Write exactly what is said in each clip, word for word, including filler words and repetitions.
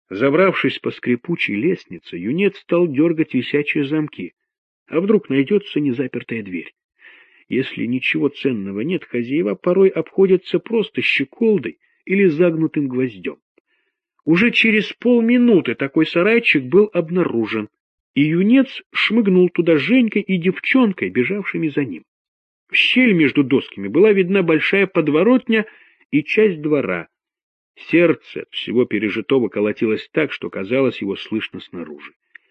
Забравшись по скрипучей лестнице, юнец стал дергать висячие замки. А вдруг найдется незапертая дверь? Если ничего ценного нет, хозяева порой обходятся просто щеколдой или загнутым гвоздем. Уже через полминуты такой сарайчик был обнаружен, и юнец шмыгнул туда с Женькой и девчонкой, бежавшими за ним. В щель между досками была видна большая подворотня и часть двора. Сердце от всего пережитого колотилось так, что казалось, его слышно снаружи.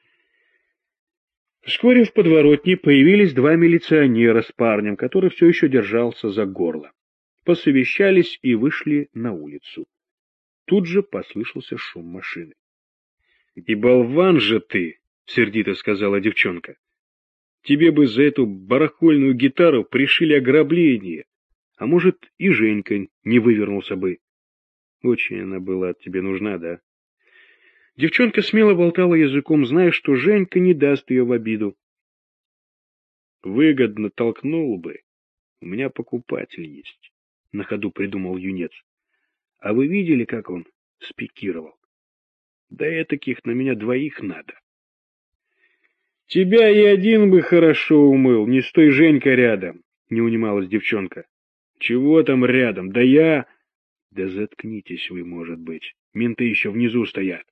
Вскоре в подворотне появились два милиционера с парнем, который все еще держался за горло. Посовещались и вышли на улицу. Тут же послышался шум машины. — И болван же ты! — сердито сказала девчонка. — Тебе бы за эту барахольную гитару пришили ограбление, а может, и Женька не вывернулся бы. Очень она была тебе нужна, да? Девчонка смело болтала языком, зная, что Женька не даст ее в обиду. Выгодно толкнул бы. У меня покупатель есть, — на ходу придумал юнец. А вы видели, как он спикировал? Да этаких на меня двоих надо. Тебя и один бы хорошо умыл, не стой Женька рядом, — не унималась девчонка. Чего там рядом? Да я... Да заткнитесь вы, может быть. Менты еще внизу стоят.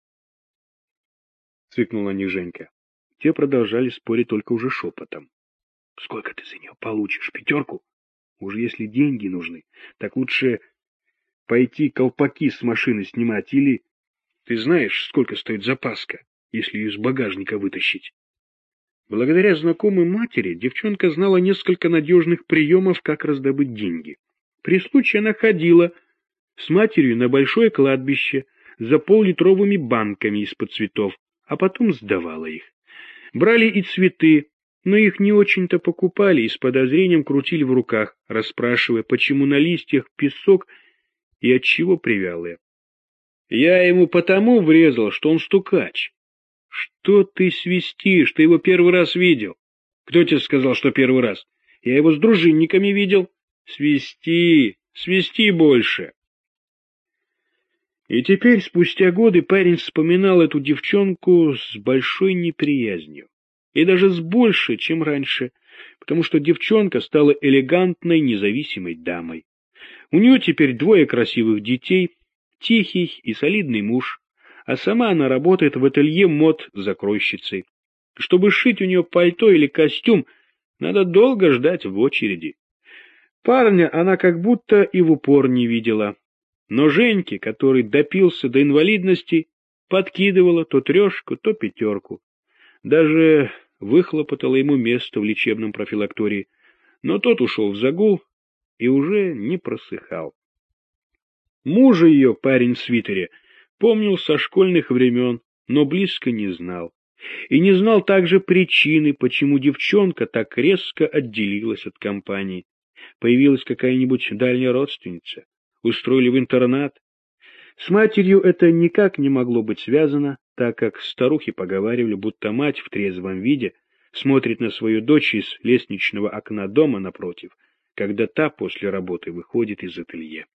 Цыкнул на них Женька. Те продолжали спорить только уже шепотом. Сколько ты за нее получишь? Пятерку? Уж если деньги нужны, так лучше пойти колпаки с машины снимать или... Ты знаешь, сколько стоит запаска, если ее из багажника вытащить? Благодаря знакомой матери девчонка знала несколько надежных приемов, как раздобыть деньги. При случае она ходила с матерью на большое кладбище за поллитровыми банками из-под цветов, а потом сдавала их. Брали и цветы, но их не очень-то покупали и с подозрением крутили в руках, расспрашивая, почему на листьях песок и отчего привялые. Я ему потому врезал, что он стукач. Что ты свистишь? Ты его первый раз видел. Кто тебе сказал, что первый раз? Я его с дружинниками видел. Свисти, свисти больше. И теперь, спустя годы, парень вспоминал эту девчонку с большой неприязнью. И даже с большей, чем раньше, потому что девчонка стала элегантной, независимой дамой. У нее теперь двое красивых детей, тихий и солидный муж, а сама она работает в ателье мод закройщицей. Чтобы сшить у нее пальто или костюм, надо долго ждать в очереди. Парня она как будто и в упор не видела. Но Женьке, который допился до инвалидности, подкидывала то трешку, то пятерку. Даже выхлопотала ему место в лечебном профилактории, но тот ушел в загул и уже не просыхал. Мужа ее, парень в свитере, помнил со школьных времен, но близко не знал. И не знал также причины, почему девчонка так резко отделилась от компании. Появилась какая-нибудь дальняя родственница, устроили в интернат. С матерью это никак не могло быть связано, так как старухи поговаривали, будто мать в трезвом виде смотрит на свою дочь из лестничного окна дома напротив, когда та после работы выходит из ателье.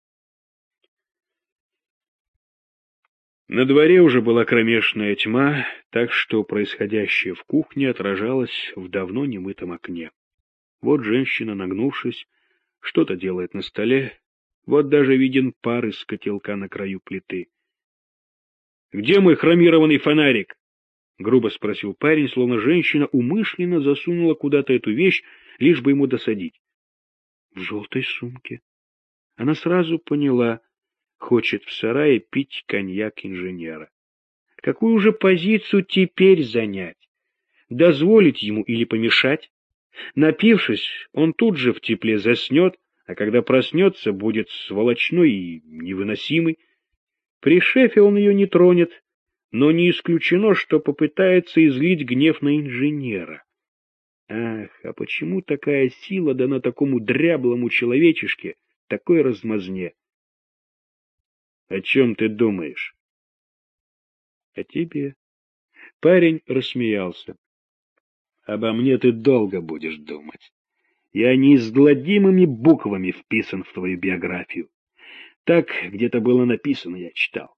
На дворе уже была кромешная тьма, так что происходящее в кухне отражалось в давно немытом окне. Вот женщина, нагнувшись, что-то делает на столе, вот даже виден пар из котелка на краю плиты. — Где мой хромированный фонарик? — грубо спросил парень, словно женщина умышленно засунула куда-то эту вещь, лишь бы ему досадить. — В желтой сумке. Она сразу поняла, хочет в сарае пить коньяк инженера. Какую же позицию теперь занять? Дозволить ему или помешать? Напившись, он тут же в тепле заснет, а когда проснется, будет сволочной и невыносимый. При шефе он ее не тронет, но не исключено, что попытается излить гнев на инженера. Ах, а почему такая сила дана такому дряблому человечишке, такой размазне? — О чем ты думаешь? — О тебе. Парень рассмеялся. — Обо мне ты долго будешь думать. Я неизгладимыми буквами вписан в твою биографию. Так где-то было написано, я читал.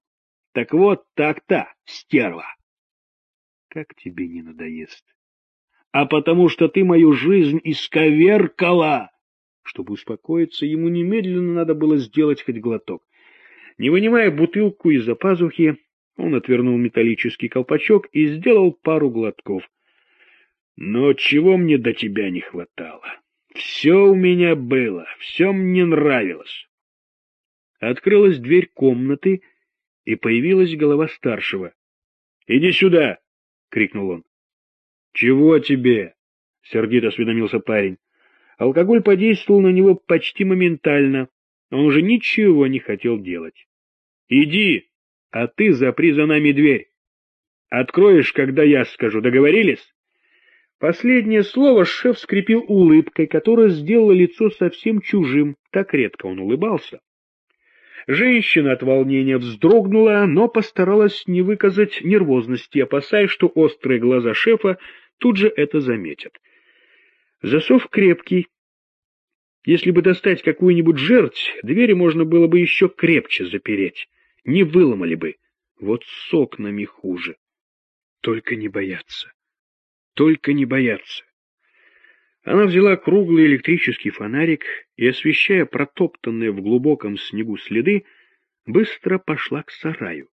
Так вот так-то, стерва. Как тебе не надоест? А потому что ты мою жизнь исковеркала. Чтобы успокоиться, ему немедленно надо было сделать хоть глоток. Не вынимая бутылку из-за пазухи, он отвернул металлический колпачок и сделал пару глотков. Но чего мне до тебя не хватало? Все у меня было, все мне нравилось. Открылась дверь комнаты, и появилась голова старшего. — Иди сюда! — крикнул он. — Чего тебе? — сердито осведомился парень. Алкоголь подействовал на него почти моментально. Он уже ничего не хотел делать. — Иди, а ты запри за нами дверь. Откроешь, когда я скажу. Договорились? Последнее слово шеф скрепил улыбкой, которая сделала лицо совсем чужим. Так редко он улыбался. Женщина от волнения вздрогнула, но постаралась не выказать нервозности, опасаясь, что острые глаза шефа тут же это заметят. Засов крепкий. Если бы достать какую-нибудь жерть, двери можно было бы еще крепче запереть. Не выломали бы. Вот с окнами хуже. Только не бояться. Только не бояться. Она взяла круглый электрический фонарик и, освещая протоптанные в глубоком снегу следы, быстро пошла к сараю.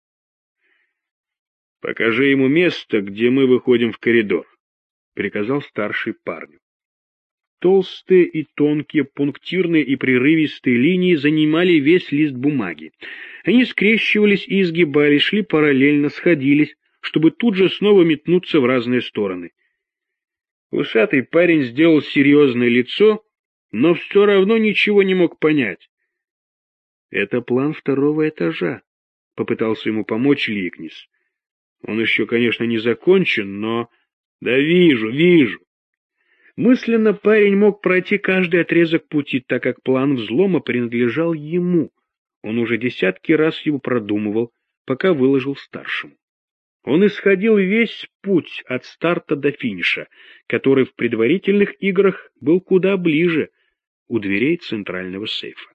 — Покажи ему место, где мы выходим в коридор, — приказал старший парню. Толстые и тонкие, пунктирные и прерывистые линии занимали весь лист бумаги. Они скрещивались и изгибались, шли параллельно, сходились, чтобы тут же снова метнуться в разные стороны. Усатый парень сделал серьезное лицо, но все равно ничего не мог понять. — Это план второго этажа, — попытался ему помочь Ликнис. Он еще, конечно, не закончен, но... Да вижу, вижу. Мысленно парень мог пройти каждый отрезок пути, так как план взлома принадлежал ему. Он уже десятки раз его продумывал, пока выложил старшему. Он исходил весь путь от старта до финиша, который в предварительных играх был куда ближе, у дверей центрального сейфа.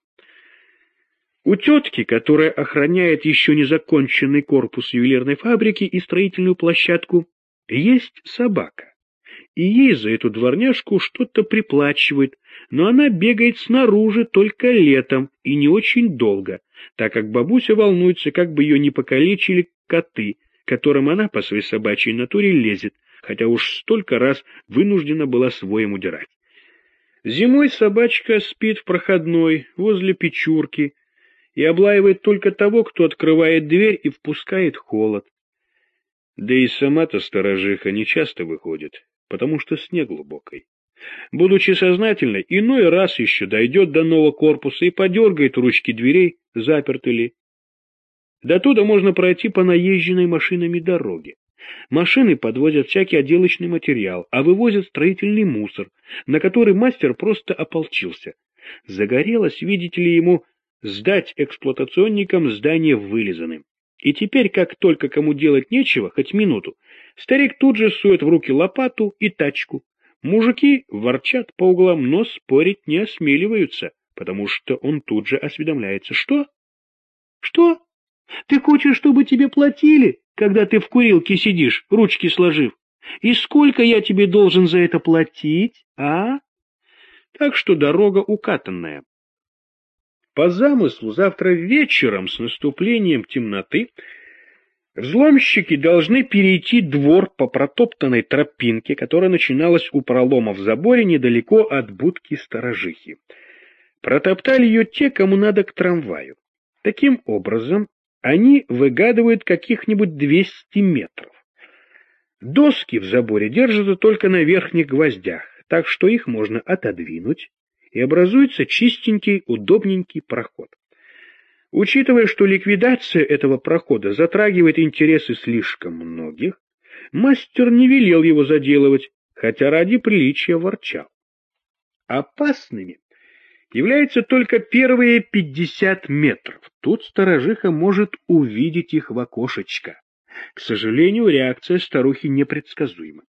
У тетки, которая охраняет еще незаконченный корпус ювелирной фабрики и строительную площадку, есть собака. И ей за эту дворняжку что-то приплачивает, но она бегает снаружи только летом и не очень долго, так как бабуся волнуется, как бы ее не покалечили коты, которым она по своей собачьей натуре лезет, хотя уж столько раз вынуждена была своим удирать. Зимой собачка спит в проходной, возле печурки, и облаивает только того, кто открывает дверь и впускает холод. Да и сама-то сторожиха не часто выходит, потому что снег глубокий. Будучи сознательной, иной раз еще дойдет до нового корпуса и подергает ручки дверей, заперты ли. До туда можно пройти по наезженной машинами дороге. Машины подвозят всякий отделочный материал, а вывозят строительный мусор, на который мастер просто ополчился. Загорелось, видите ли, ему сдать эксплуатационникам здание вылизанным. И теперь, как только кому делать нечего, хоть минуту, старик тут же сует в руки лопату и тачку. Мужики ворчат по углам, но спорить не осмеливаются, потому что он тут же осведомляется. Что? Что? Ты хочешь, чтобы тебе платили, когда ты в курилке сидишь, ручки сложив? И сколько я тебе должен за это платить, а? Так что дорога укатанная. По замыслу, завтра вечером с наступлением темноты взломщики должны перейти двор по протоптанной тропинке, которая начиналась у пролома в заборе недалеко от будки сторожихи. Протоптали ее те, кому надо к трамваю. Таким образом, они выгадывают каких-нибудь двести метров. Доски в заборе держатся только на верхних гвоздях, так что их можно отодвинуть, и образуется чистенький, удобненький проход. Учитывая, что ликвидация этого прохода затрагивает интересы слишком многих, мастер не велел его заделывать, хотя ради приличия ворчал. Опасными являются только первые пятьдесят метров. Тут сторожиха может увидеть их в окошечко. К сожалению, реакция старухи непредсказуема.